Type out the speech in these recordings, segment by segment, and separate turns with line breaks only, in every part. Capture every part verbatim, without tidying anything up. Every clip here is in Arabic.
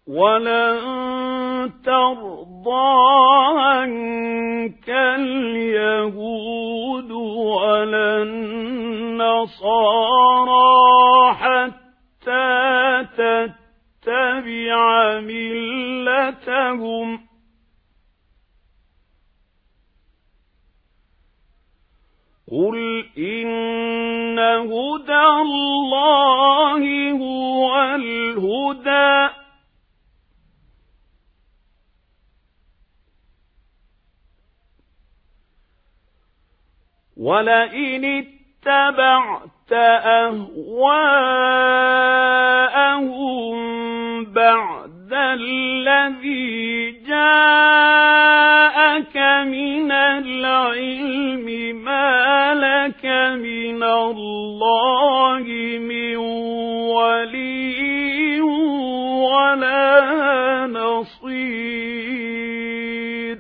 ولن ترضى عنك اليهود ولا النصارى حتى تتبع ملتهم قل إن هدى الله هو الهدى ولئن اتبعت أهواءهم بعد الذي جاءك من العلم ما لك من الله من ولي ولا نصير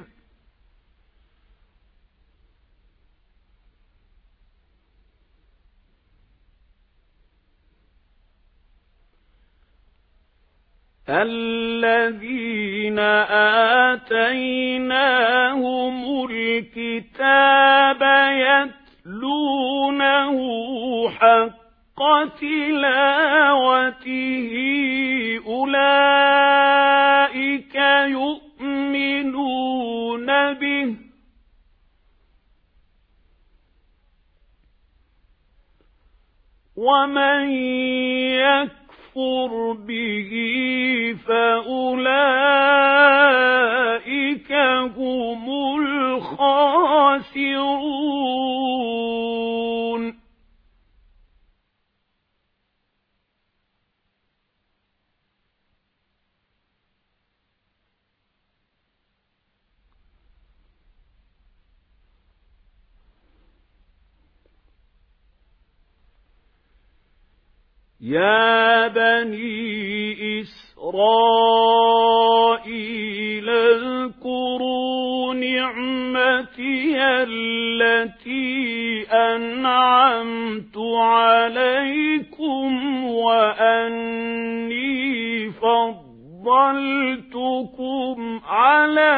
الذين آتيناهم الكتاب يتلونه حق تلاوته أولئك يؤمنون به ومن يكفر يكفر به فأولئك هم الخاسرون يا بني إسرائيل اذكروا نعمتي التي أنعمت عليكم وأني فضلتكم على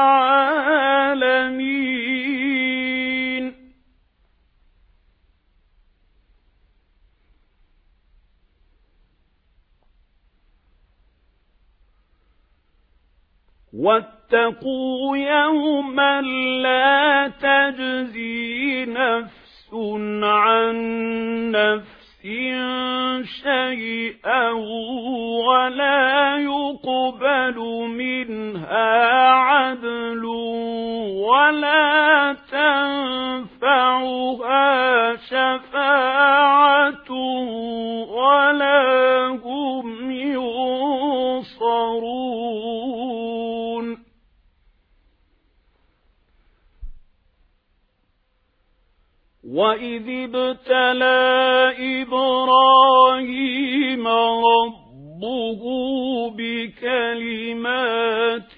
العالمين واتقوا يوما لا تجزي نفس عن نفس شيئا ولا يقبل منها عدل ولا تنفعها شفاعة ولا هم ينصرون وَإِذِ ابْتَلَى إِبْرَاهِيمَ رَبُّهُ بِكَلِمَاتٍ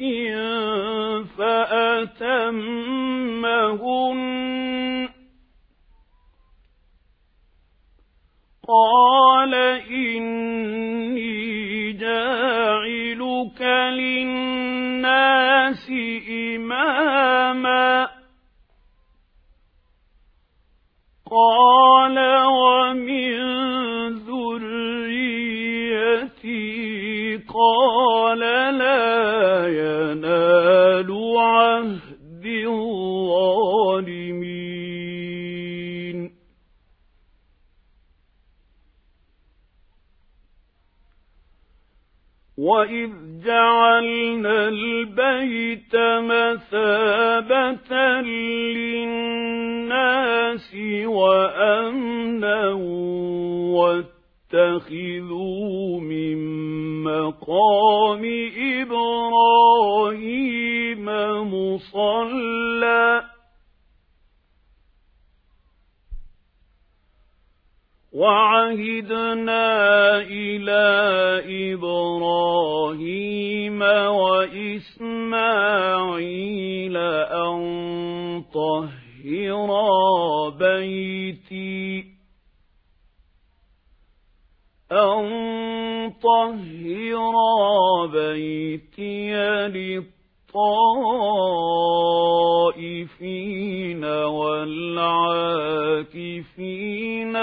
فَأَتَمَّهُنَّ قَالَ إِنِّي جَاعِلُكَ لِلنَّاسِ إِمَامًا قال ومن ذريتي قال لا ينال عهد الظالمين وإذ جعلنا البيت مثابة للناس وأمنا واتخذوا من مقام إبراهيم مصلى وعهدنا إلى إبراهيم وإسماعيل أن طهرا بيتي أن طهرا بيتي للطائفين والعاكفين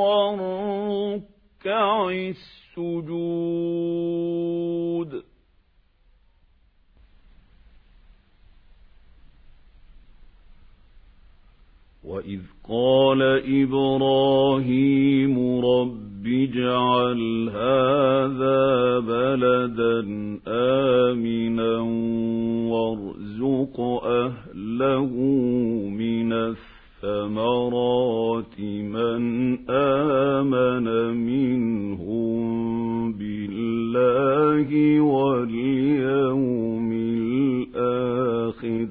والركع السجود. وإذ قال إبراهيم رب اجعل هذا بلدا آمنا وارزق أهله من الثمرات من آمن منهم بالله واليوم الآخر.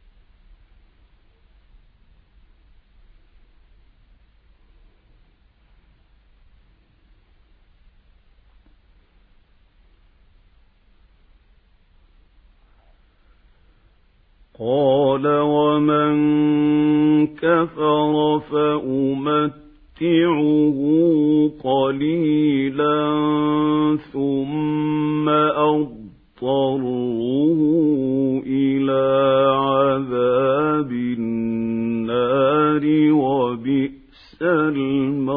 قال ومن كفر فأمتعه قليلا ثم أضطره إلى عذاب النار وبئس المصير.